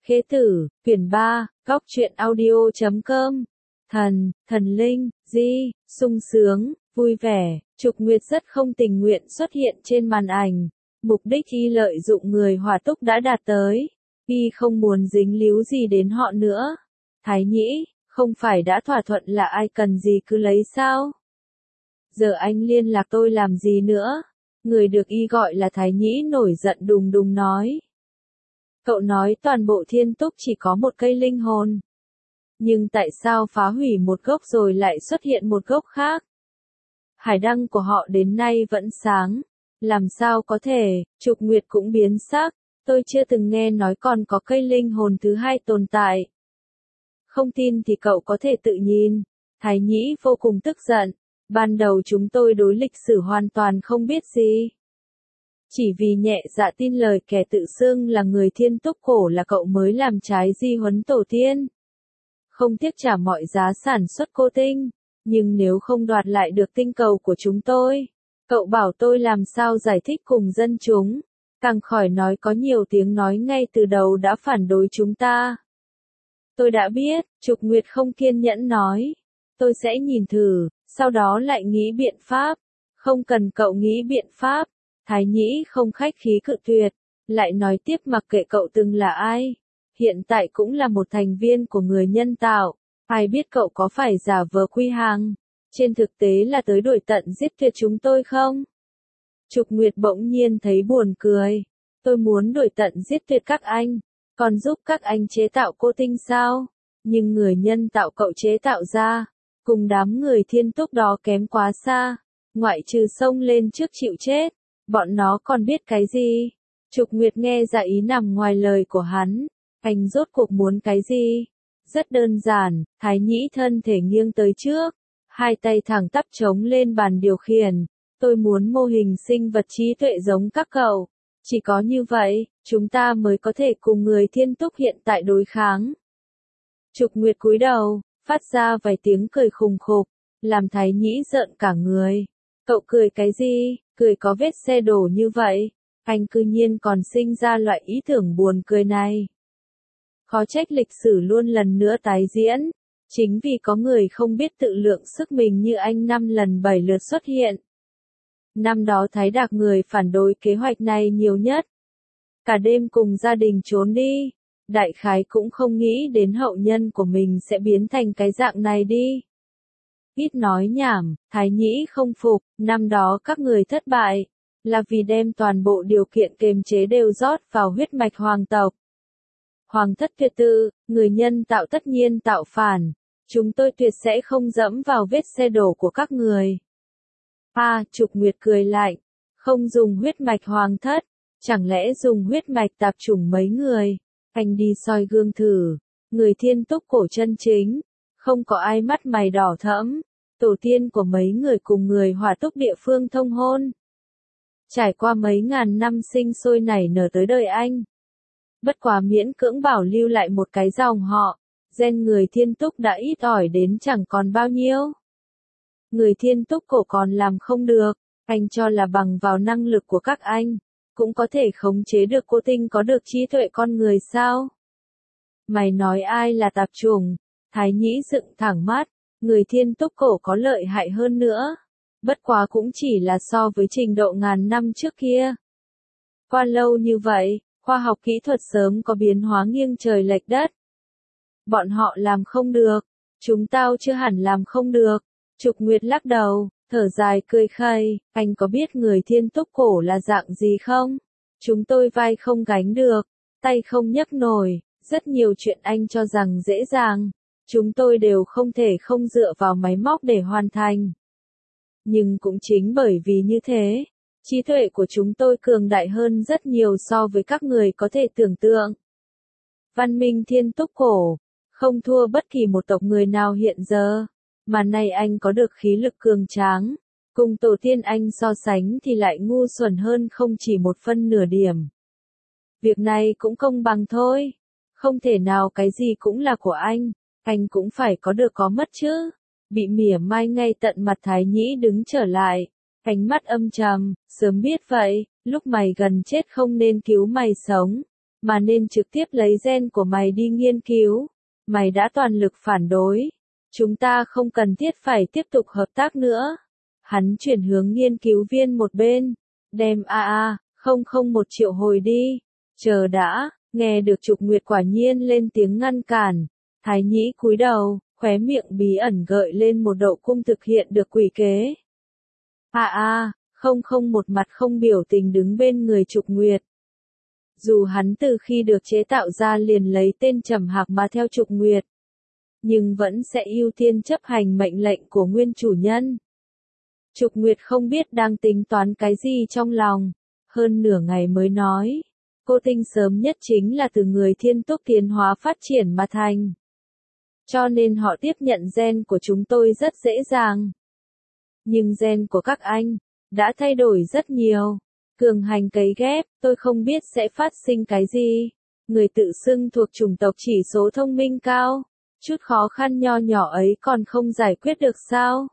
Khế tử, quyển 3, góc truyện audio.com. Thần linh, sung sướng, vui vẻ, Trục Nguyệt rất không tình nguyện xuất hiện trên màn ảnh. Mục đích y lợi dụng người Hỏa Túc đã đạt tới. Y không muốn dính líu gì đến họ nữa. Thái Nhĩ, không phải đã thỏa thuận là ai cần gì cứ lấy sao? Giờ anh liên lạc tôi làm gì nữa? Người được y gọi là Thái Nhĩ nổi giận đùng đùng nói. Cậu nói toàn bộ Thiên Túc chỉ có một cây linh hồn. Nhưng tại sao phá hủy một gốc rồi lại xuất hiện một gốc khác? Hải đăng của họ đến nay vẫn sáng. Làm sao có thể? Trục Nguyệt cũng biến sắc. Tôi chưa từng nghe nói còn có cây linh hồn thứ hai tồn tại. Không tin thì cậu có thể tự nhìn. Thái Nhĩ vô cùng tức giận. Ban đầu chúng tôi đối lịch sử hoàn toàn không biết gì. Chỉ vì nhẹ dạ tin lời kẻ tự xưng là người Thiên Túc cổ là cậu mới làm trái di huấn tổ tiên. Không tiếc trả mọi giá sản xuất cô tinh. Nhưng nếu không đoạt lại được tinh cầu của chúng tôi, cậu bảo tôi làm sao giải thích cùng dân chúng. Càng khỏi nói có nhiều tiếng nói ngay từ đầu đã phản đối chúng ta. Tôi đã biết, Trục Nguyệt không kiên nhẫn nói. Tôi sẽ nhìn thử, sau đó lại nghĩ biện pháp. Không cần cậu nghĩ biện pháp. Thái Nhĩ không khách khí cự tuyệt, lại nói tiếp mặc kệ cậu từng là ai. Hiện tại cũng là một thành viên của người nhân tạo. Ai biết cậu có phải giả vờ quy hàng. Trên thực tế là tới đuổi tận giết tuyệt chúng tôi không? Trục Nguyệt bỗng nhiên thấy buồn cười. Tôi muốn đuổi tận giết tuyệt các anh. Còn giúp các anh chế tạo cô tinh sao? Nhưng người nhân tạo cậu chế tạo ra. Cùng đám người Thiên Túc đó kém quá xa. Ngoại trừ xông lên trước chịu chết. Bọn nó còn biết cái gì? Trục Nguyệt nghe ra ý nằm ngoài lời của hắn. Anh rốt cuộc muốn cái gì? Rất đơn giản, Thái Nhĩ thân thể nghiêng tới trước. Hai tay thẳng tắp chống lên bàn điều khiển. Tôi muốn mô hình sinh vật trí tuệ giống các cậu. Chỉ có như vậy, chúng ta mới có thể cùng người Thiên Túc hiện tại đối kháng. Trục Nguyệt cúi đầu, phát ra vài tiếng cười khùng khục, làm Thái Nhĩ rợn cả người. Cậu cười cái gì? Cười có vết xe đổ như vậy. Anh cư nhiên còn sinh ra loại ý tưởng buồn cười này. Khó trách lịch sử luôn lần nữa tái diễn. Chính vì có người không biết tự lượng sức mình như anh 5 lần 7 lượt xuất hiện. Năm đó Thái Đạc người phản đối kế hoạch này nhiều nhất. Cả đêm cùng gia đình trốn đi. Đại khái cũng không nghĩ đến hậu nhân của mình sẽ biến thành cái dạng này đi. Ít nói nhảm, Thái Nhĩ không phục, năm đó các người thất bại, là vì đem toàn bộ điều kiện kiềm chế đều rót vào huyết mạch hoàng tộc. Hoàng thất tuyệt tự, người nhân tạo tất nhiên tạo phản, chúng tôi tuyệt sẽ không dẫm vào vết xe đổ của các người. Trục Nguyệt cười lạnh, không dùng huyết mạch hoàng thất, chẳng lẽ dùng huyết mạch tạp chủng mấy người, anh đi soi gương thử, người Thiên Túc cổ chân chính. Không có ai mắt mày đỏ thẫm, tổ tiên của mấy người cùng người Hỏa Túc địa phương thông hôn. Trải qua mấy ngàn năm sinh sôi nảy nở tới đời anh. Bất quá miễn cưỡng bảo lưu lại một cái dòng họ, gen người Thiên Túc đã ít ỏi đến chẳng còn bao nhiêu. Người Thiên Túc cổ còn làm không được, anh cho là bằng vào năng lực của các anh, cũng có thể khống chế được cô tinh có được trí tuệ con người sao? Mày nói ai là tạp chủng? Thái Nhĩ dựng thẳng mắt, người Thiên Túc cổ có lợi hại hơn nữa. Bất quá cũng chỉ là so với trình độ ngàn năm trước kia. Qua lâu như vậy, khoa học kỹ thuật sớm có biến hóa nghiêng trời lệch đất. Bọn họ làm không được, chúng tao chưa hẳn làm không được. Trục Nguyệt lắc đầu, thở dài cười khẩy, anh có biết người Thiên Túc cổ là dạng gì không? Chúng tôi vai không gánh được, tay không nhấc nổi, rất nhiều chuyện anh cho rằng dễ dàng. Chúng tôi đều không thể không dựa vào máy móc để hoàn thành. Nhưng cũng chính bởi vì như thế, trí tuệ của chúng tôi cường đại hơn rất nhiều so với các người có thể tưởng tượng. Văn minh Thiên Túc cổ, không thua bất kỳ một tộc người nào hiện giờ, mà nay anh có được khí lực cường tráng, cùng tổ tiên anh so sánh thì lại ngu xuẩn hơn không chỉ một phân nửa điểm. Việc này cũng công bằng thôi, không thể nào cái gì cũng là của anh cũng phải có được có mất chứ. Bị mỉa mai ngay tận mặt Thái Nhĩ đứng trở lại, ánh mắt âm trầm, sớm biết vậy, lúc mày gần chết không nên cứu mày sống. mà nên trực tiếp lấy gen của mày đi nghiên cứu. Mày đã toàn lực phản đối. Chúng ta không cần thiết phải tiếp tục hợp tác nữa. Hắn chuyển hướng nghiên cứu viên một bên. Đem AA001 triệu hồi đi. Chờ đã, nghe được Trục Nguyệt quả nhiên lên tiếng ngăn cản. Thái Nhĩ cúi đầu, khóe miệng bí ẩn gợi lên một độ cung thực hiện được quỷ kế. AA001 mặt không biểu tình đứng bên người Trục Nguyệt. Dù hắn từ khi được chế tạo ra liền lấy tên Trầm Hạc mà theo Trục Nguyệt, nhưng vẫn sẽ ưu tiên chấp hành mệnh lệnh của nguyên chủ nhân. Trục Nguyệt không biết đang tính toán cái gì trong lòng, hơn nửa ngày mới nói, cô tinh sớm nhất chính là từ người thiên túc tiến hóa phát triển mà thành. Cho nên họ tiếp nhận gen của chúng tôi rất dễ dàng. Nhưng gen của các anh đã thay đổi rất nhiều. Cường hành cấy ghép, tôi không biết sẽ phát sinh cái gì. Người tự xưng thuộc chủng tộc chỉ số thông minh cao. Chút khó khăn nho nhỏ ấy còn không giải quyết được sao?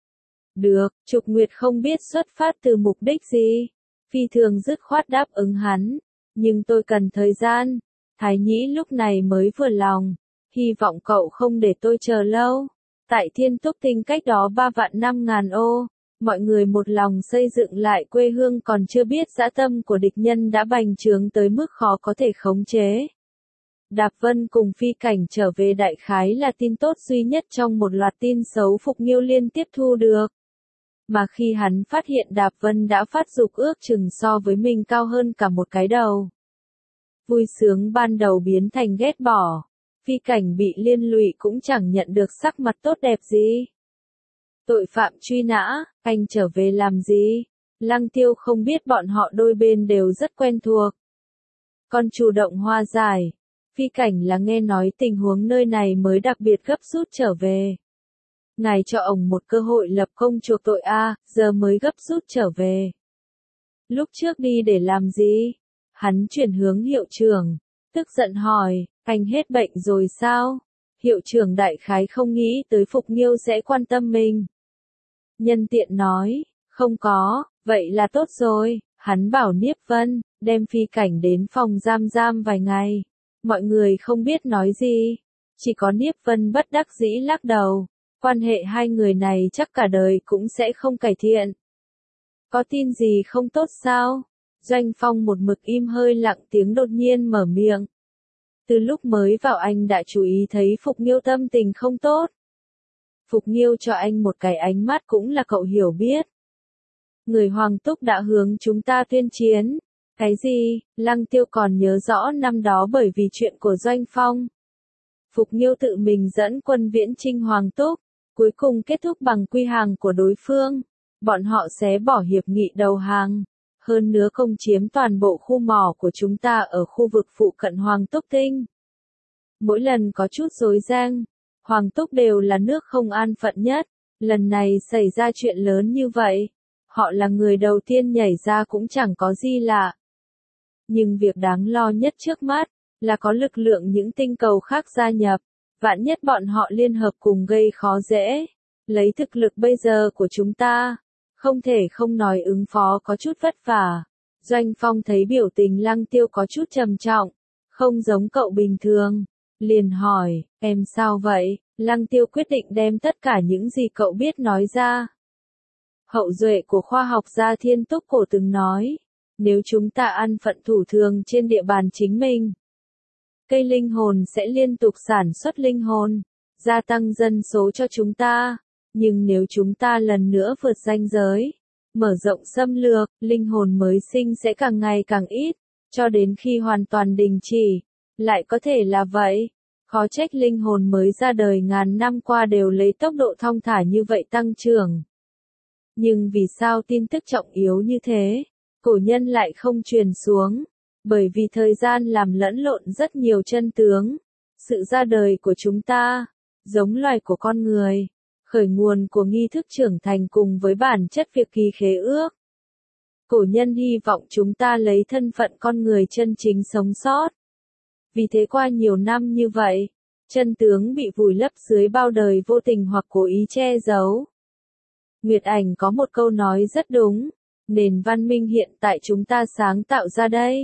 Được, Trục Nguyệt không biết xuất phát từ mục đích gì. Phi thường dứt khoát đáp ứng hắn. Nhưng tôi cần thời gian. Thái Nhĩ lúc này mới vừa lòng. Hy vọng cậu không để tôi chờ lâu. Tại Thiên Túc Tinh cách đó 3.500.000 ô. Mọi người một lòng xây dựng lại quê hương còn chưa biết dã tâm của địch nhân đã bành trướng tới mức khó có thể khống chế. Đạp Vân cùng Phi Cảnh trở về đại khái là tin tốt duy nhất trong một loạt tin xấu Phục Nghiêu liên tiếp thu được. Mà khi hắn phát hiện Đạp Vân đã phát dục ước chừng so với mình cao hơn cả một cái đầu. Vui sướng ban đầu biến thành ghét bỏ. Phi Cảnh bị liên lụy cũng chẳng nhận được sắc mặt tốt đẹp gì. Tội phạm truy nã, anh trở về làm gì? Lăng Tiêu không biết bọn họ đôi bên đều rất quen thuộc. Còn chủ động hòa giải. Phi Cảnh là nghe nói tình huống nơi này mới đặc biệt gấp rút trở về. Ngài cho ông một cơ hội lập công chuộc tội giờ mới gấp rút trở về. Lúc trước đi để làm gì? Hắn chuyển hướng hiệu trưởng, tức giận hỏi, anh hết bệnh rồi sao? Hiệu trưởng đại khái không nghĩ tới Phục Nghiêu sẽ quan tâm mình. Nhân tiện nói, không có, vậy là tốt rồi. Hắn bảo Niếp Vân, đem Phi Cảnh đến phòng giam vài ngày. Mọi người không biết nói gì. Chỉ có Niếp Vân bất đắc dĩ lắc đầu. Quan hệ hai người này chắc cả đời cũng sẽ không cải thiện. Có tin gì không tốt sao? Doanh Phong một mực im hơi lặng tiếng đột nhiên mở miệng. Từ lúc mới vào anh đã chú ý thấy Phục Nghiêu tâm tình không tốt. Phục Nghiêu cho anh một cái ánh mắt cũng là cậu hiểu biết. Người Hoàng Túc đã hướng chúng ta tuyên chiến. Cái gì? Lăng Tiêu còn nhớ rõ năm đó bởi vì chuyện của Doanh Phong. Phục Nghiêu tự mình dẫn quân viễn chinh Hoàng Túc, cuối cùng kết thúc bằng quy hàng của đối phương. Bọn họ sẽ bỏ hiệp nghị đầu hàng. Hơn nữa công chiếm toàn bộ khu mỏ của chúng ta ở khu vực phụ cận Hoàng Túc Tinh. Mỗi lần có chút rối ren, Hoàng Túc đều là nước không an phận nhất. Lần này xảy ra chuyện lớn như vậy, họ là người đầu tiên nhảy ra cũng chẳng có gì lạ. Nhưng việc đáng lo nhất trước mắt, là có lực lượng những tinh cầu khác gia nhập. Vạn nhất bọn họ liên hợp cùng gây khó dễ. Lấy thực lực bây giờ của chúng ta, không thể không nói ứng phó có chút vất vả. Doanh Phong thấy biểu tình Lăng Tiêu có chút trầm trọng, không giống cậu bình thường. Liền hỏi, em sao vậy? Lăng Tiêu quyết định đem tất cả những gì cậu biết nói ra. Hậu duệ của khoa học gia Thiên Túc Cổ từng nói, nếu chúng ta ăn phận thủ thường trên địa bàn chính mình, cây linh hồn sẽ liên tục sản xuất linh hồn, gia tăng dân số cho chúng ta. Nhưng nếu chúng ta lần nữa vượt ranh giới, mở rộng xâm lược, linh hồn mới sinh sẽ càng ngày càng ít, cho đến khi hoàn toàn đình chỉ. Lại có thể là vậy. Khó trách linh hồn mới ra đời ngàn năm qua đều lấy tốc độ thong thả như vậy tăng trưởng. Nhưng vì sao tin tức trọng yếu như thế, cổ nhân lại không truyền xuống? Bởi vì thời gian làm lẫn lộn rất nhiều chân tướng. Sự ra đời của chúng ta, giống loài của con người, khởi nguồn của nghi thức trưởng thành cùng với bản chất việc ký khế ước. Cổ nhân hy vọng chúng ta lấy thân phận con người chân chính sống sót. Vì thế qua nhiều năm như vậy, chân tướng bị vùi lấp dưới bao đời vô tình hoặc cố ý che giấu. Nguyệt Ảnh có một câu nói rất đúng, nền văn minh hiện tại chúng ta sáng tạo ra đây,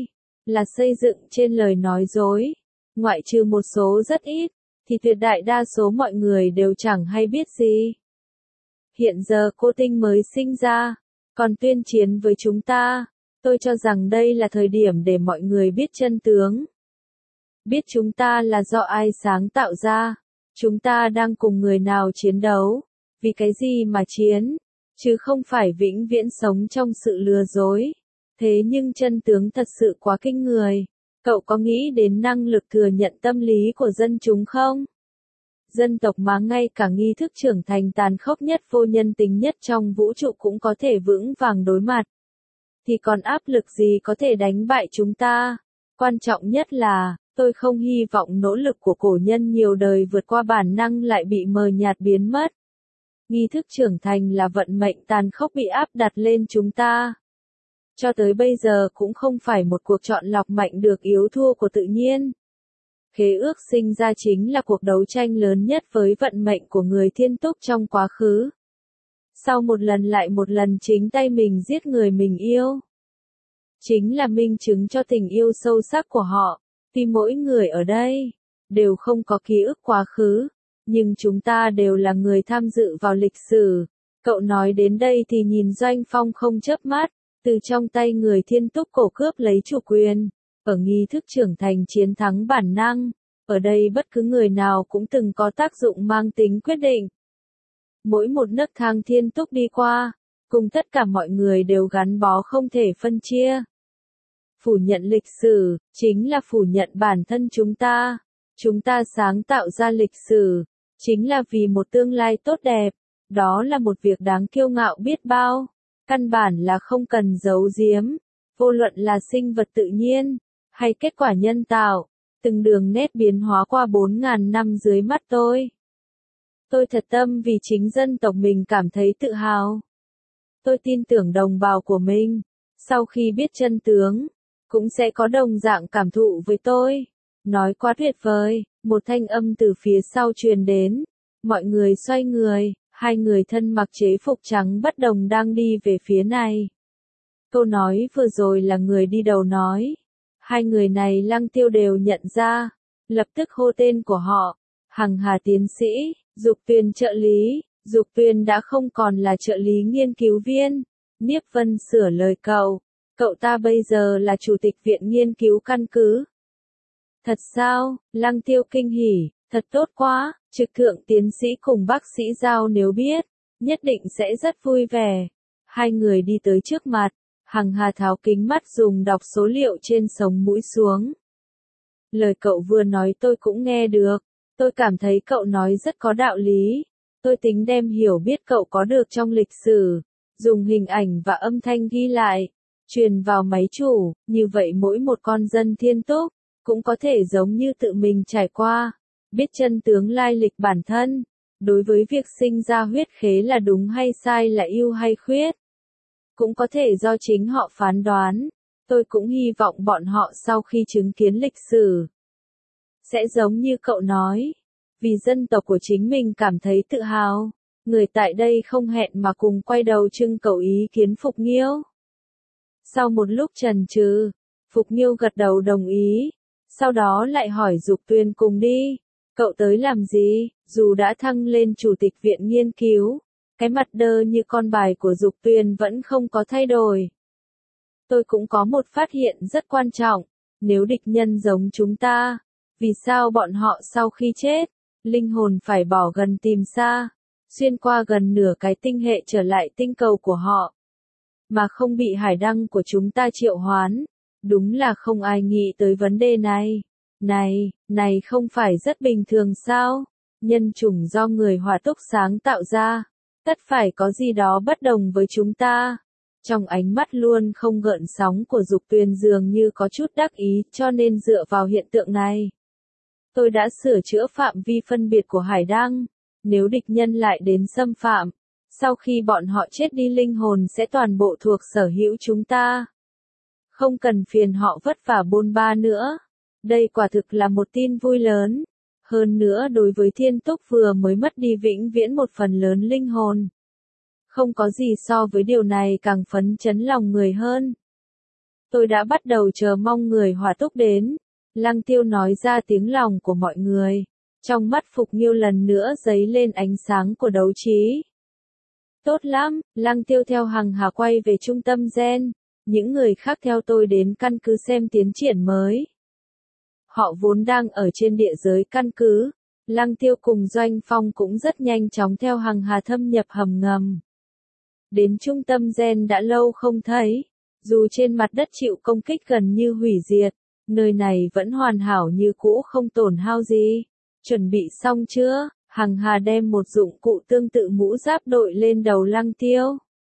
là xây dựng trên lời nói dối. Ngoại trừ một số rất ít, thì tuyệt đại đa số mọi người đều chẳng hay biết gì. Hiện giờ cô Tinh mới sinh ra, còn tuyên chiến với chúng ta. Tôi cho rằng đây là thời điểm để mọi người biết chân tướng. Biết chúng ta là do ai sáng tạo ra. Chúng ta đang cùng người nào chiến đấu. Vì cái gì mà chiến. Chứ không phải vĩnh viễn sống trong sự lừa dối. Thế nhưng chân tướng thật sự quá kinh người. Cậu có nghĩ đến năng lực thừa nhận tâm lý của dân chúng không? Dân tộc mà ngay cả nghi thức trưởng thành tàn khốc nhất vô nhân tính nhất trong vũ trụ cũng có thể vững vàng đối mặt. Thì còn áp lực gì có thể đánh bại chúng ta? Quan trọng nhất là, tôi không hy vọng nỗ lực của cổ nhân nhiều đời vượt qua bản năng lại bị mờ nhạt biến mất. Nghi thức trưởng thành là vận mệnh tàn khốc bị áp đặt lên chúng ta. Cho tới bây giờ cũng không phải một cuộc chọn lọc mạnh được yếu thua của tự nhiên. Khế ước sinh ra chính là cuộc đấu tranh lớn nhất với vận mệnh của người Thiên Túc trong quá khứ. Sau một lần lại một lần chính tay mình giết người mình yêu. Chính là minh chứng cho tình yêu sâu sắc của họ. Vì mỗi người ở đây đều không có ký ức quá khứ, nhưng chúng ta đều là người tham dự vào lịch sử. Cậu nói đến đây thì nhìn Doanh Phong không chớp mắt, từ trong tay người Thiên Túc cổ cướp lấy chủ quyền. Ở nghi thức trưởng thành chiến thắng bản năng, ở đây bất cứ người nào cũng từng có tác dụng mang tính quyết định. Mỗi một nấc thang Thiên Túc đi qua, cùng tất cả mọi người đều gắn bó không thể phân chia. Phủ nhận lịch sử, chính là phủ nhận bản thân chúng ta. Chúng ta sáng tạo ra lịch sử, chính là vì một tương lai tốt đẹp. Đó là một việc đáng kiêu ngạo biết bao. Căn bản là không cần giấu giếm. Vô luận là sinh vật tự nhiên, hay kết quả nhân tạo, từng đường nét biến hóa qua 4.000 năm dưới mắt tôi. Tôi thật tâm vì chính dân tộc mình cảm thấy tự hào. Tôi tin tưởng đồng bào của mình, sau khi biết chân tướng, cũng sẽ có đồng dạng cảm thụ với tôi. Nói quá tuyệt vời, một thanh âm từ phía sau truyền đến. Mọi người xoay người, hai người thân mặc chế phục trắng bất đồng đang đi về phía này. Câu nói vừa rồi là người đi đầu nói. Hai người này Lăng Tiêu đều nhận ra, lập tức hô tên của họ. Hằng Hà tiến sĩ, Dục Tuyền trợ lý. Dục Tuyền đã không còn là trợ lý nghiên cứu viên. Niếp Vân sửa lời cậu. Cậu ta bây giờ là chủ tịch viện nghiên cứu căn cứ. Thật sao? Lăng Tiêu kinh hỉ. Thật tốt quá. Trực thượng tiến sĩ cùng bác sĩ Giao nếu biết, nhất định sẽ rất vui vẻ. Hai người đi tới trước mặt. Hằng Hà tháo kính mắt dùng đọc số liệu trên sống mũi xuống. Lời cậu vừa nói tôi cũng nghe được. Tôi cảm thấy cậu nói rất có đạo lý. Tôi tính đem hiểu biết cậu có được trong lịch sử. Dùng hình ảnh và âm thanh ghi lại. Truyền vào máy chủ. Như vậy mỗi một con dân Thiên Túc cũng có thể giống như tự mình trải qua. Biết chân tướng lai lịch bản thân. Đối với việc sinh ra huyết khế là đúng hay sai, là ưu hay khuyết, cũng có thể do chính họ phán đoán. Tôi cũng hy vọng bọn họ sau khi chứng kiến lịch sử, sẽ giống như cậu nói. Vì dân tộc của chính mình cảm thấy tự hào. Người tại đây không hẹn mà cùng quay đầu trưng cầu ý kiến Phục Nghiêu. Sau một lúc chần chừ, Phục Nghiêu gật đầu đồng ý. Sau đó lại hỏi Dục Tuyền cùng đi. Cậu tới làm gì? Dù đã thăng lên chủ tịch viện nghiên cứu, cái mặt đơ như con bài của Dục Tuyền vẫn không có thay đổi. Tôi cũng có một phát hiện rất quan trọng. Nếu địch nhân giống chúng ta, vì sao bọn họ sau khi chết, linh hồn phải bỏ gần tìm xa, xuyên qua gần nửa cái tinh hệ trở lại tinh cầu của họ, mà không bị hải đăng của chúng ta triệu hoán? Đúng là không ai nghĩ tới vấn đề này. Này không phải rất bình thường sao? Nhân chủng do người Hỏa Túc sáng tạo ra, tất phải có gì đó bất đồng với chúng ta. Trong ánh mắt luôn không gợn sóng của Dục Tuyền dường như có chút đắc ý, cho nên dựa vào hiện tượng này, tôi đã sửa chữa phạm vi phân biệt của hải đăng. Nếu địch nhân lại đến xâm phạm, sau khi bọn họ chết đi linh hồn sẽ toàn bộ thuộc sở hữu chúng ta. Không cần phiền họ vất vả bôn ba nữa. Đây quả thực là một tin vui lớn. Hơn nữa đối với Thiên Túc vừa mới mất đi vĩnh viễn một phần lớn linh hồn, không có gì so với điều này càng phấn chấn lòng người hơn. Tôi đã bắt đầu chờ mong người Hòa Túc đến. Lăng Tiêu nói ra tiếng lòng của mọi người. Trong mắt Phục Nghiêu lần nữa dấy lên ánh sáng của đấu trí. Tốt lắm, Lăng Tiêu theo Hằng Hà quay về trung tâm gen. Những người khác theo tôi đến căn cứ xem tiến triển mới. Họ vốn đang ở trên địa giới căn cứ. Lăng Tiêu cùng Doanh Phong cũng rất nhanh chóng theo Hằng Hà thâm nhập hầm ngầm. Đến trung tâm gen đã lâu không thấy. Dù trên mặt đất chịu công kích gần như hủy diệt, nơi này vẫn hoàn hảo như cũ không tổn hao gì. Chuẩn bị xong chưa? Hằng Hà đem một dụng cụ tương tự mũ giáp đội lên đầu Lăng Tiêu.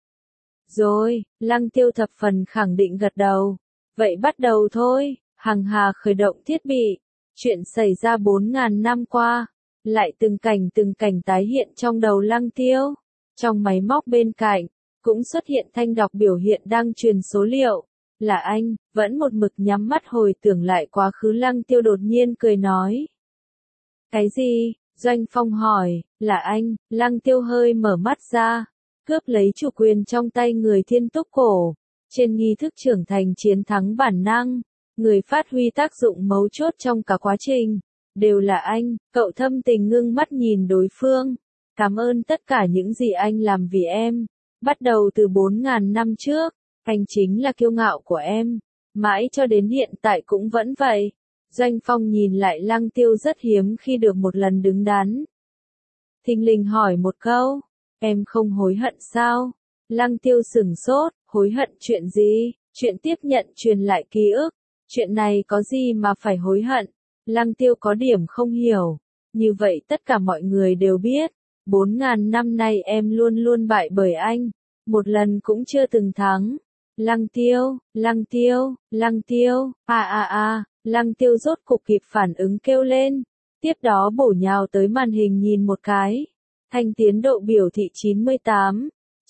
Rồi, Lăng Tiêu thập phần khẳng định gật đầu. Vậy bắt đầu thôi. Hằng Hà khởi động thiết bị. Chuyện xảy ra 4.000 năm qua, lại từng cảnh tái hiện trong đầu Lăng Tiêu. Trong máy móc bên cạnh, cũng xuất hiện thanh đọc biểu hiện đang truyền số liệu. Là anh, vẫn một mực nhắm mắt hồi tưởng lại quá khứ. Lăng Tiêu đột nhiên cười nói. Cái gì? Doanh Phong hỏi. Là anh. Lăng Tiêu hơi mở mắt ra, cướp lấy chủ quyền trong tay người Thiên Túc Cổ. Trên nghi thức trưởng thành chiến thắng bản năng, người phát huy tác dụng mấu chốt trong cả quá trình, đều là anh. Cậu thâm tình ngưng mắt nhìn đối phương. Cảm ơn tất cả những gì anh làm vì em. Bắt đầu từ 4.000 năm trước, anh chính là kiêu ngạo của em. Mãi cho đến hiện tại cũng vẫn vậy. Doanh Phong nhìn lại Lăng Tiêu rất hiếm khi được một lần đứng đắn. Thình lình hỏi một câu. Em không hối hận sao? Lăng Tiêu sửng sốt. Hối hận chuyện gì? Chuyện tiếp nhận truyền lại ký ức. Chuyện này có gì mà phải hối hận? Lăng Tiêu có điểm không hiểu. Như vậy tất cả mọi người đều biết. 4.000 năm nay em luôn luôn bại bởi anh. Một lần cũng chưa từng thắng. Lăng Tiêu, Lăng Tiêu, Lăng Tiêu, Lăng Tiêu rốt cục kịp phản ứng kêu lên. Tiếp đó bổ nhào tới màn hình nhìn một cái. Thanh tiến độ biểu thị 98,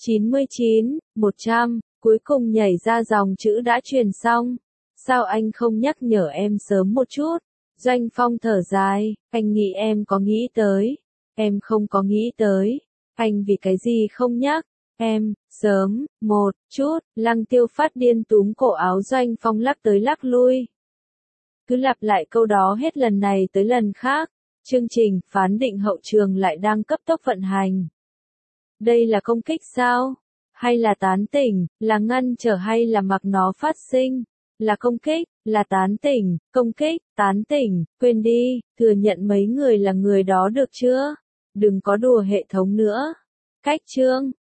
99, 100, cuối cùng nhảy ra dòng chữ đã truyền xong. Sao anh không nhắc nhở em sớm một chút? Doanh Phong thở dài, anh nghĩ em có nghĩ tới. Em không có nghĩ tới. Anh vì cái gì không nhắc? Em, sớm, một chút. Lăng Tiêu phát điên túm cổ áo Doanh Phong lắc tới lắc lui. Cứ lặp lại câu đó hết lần này tới lần khác. Chương trình phán định hậu trường lại đang cấp tốc vận hành. Đây là công kích sao? Hay là tán tỉnh? Là ngăn trở hay là mặc nó phát sinh? Là công kích, là tán tỉnh, công kích, tán tỉnh, quên đi, thừa nhận mấy người là người đó được chưa? Đừng có đùa hệ thống nữa. Cách chương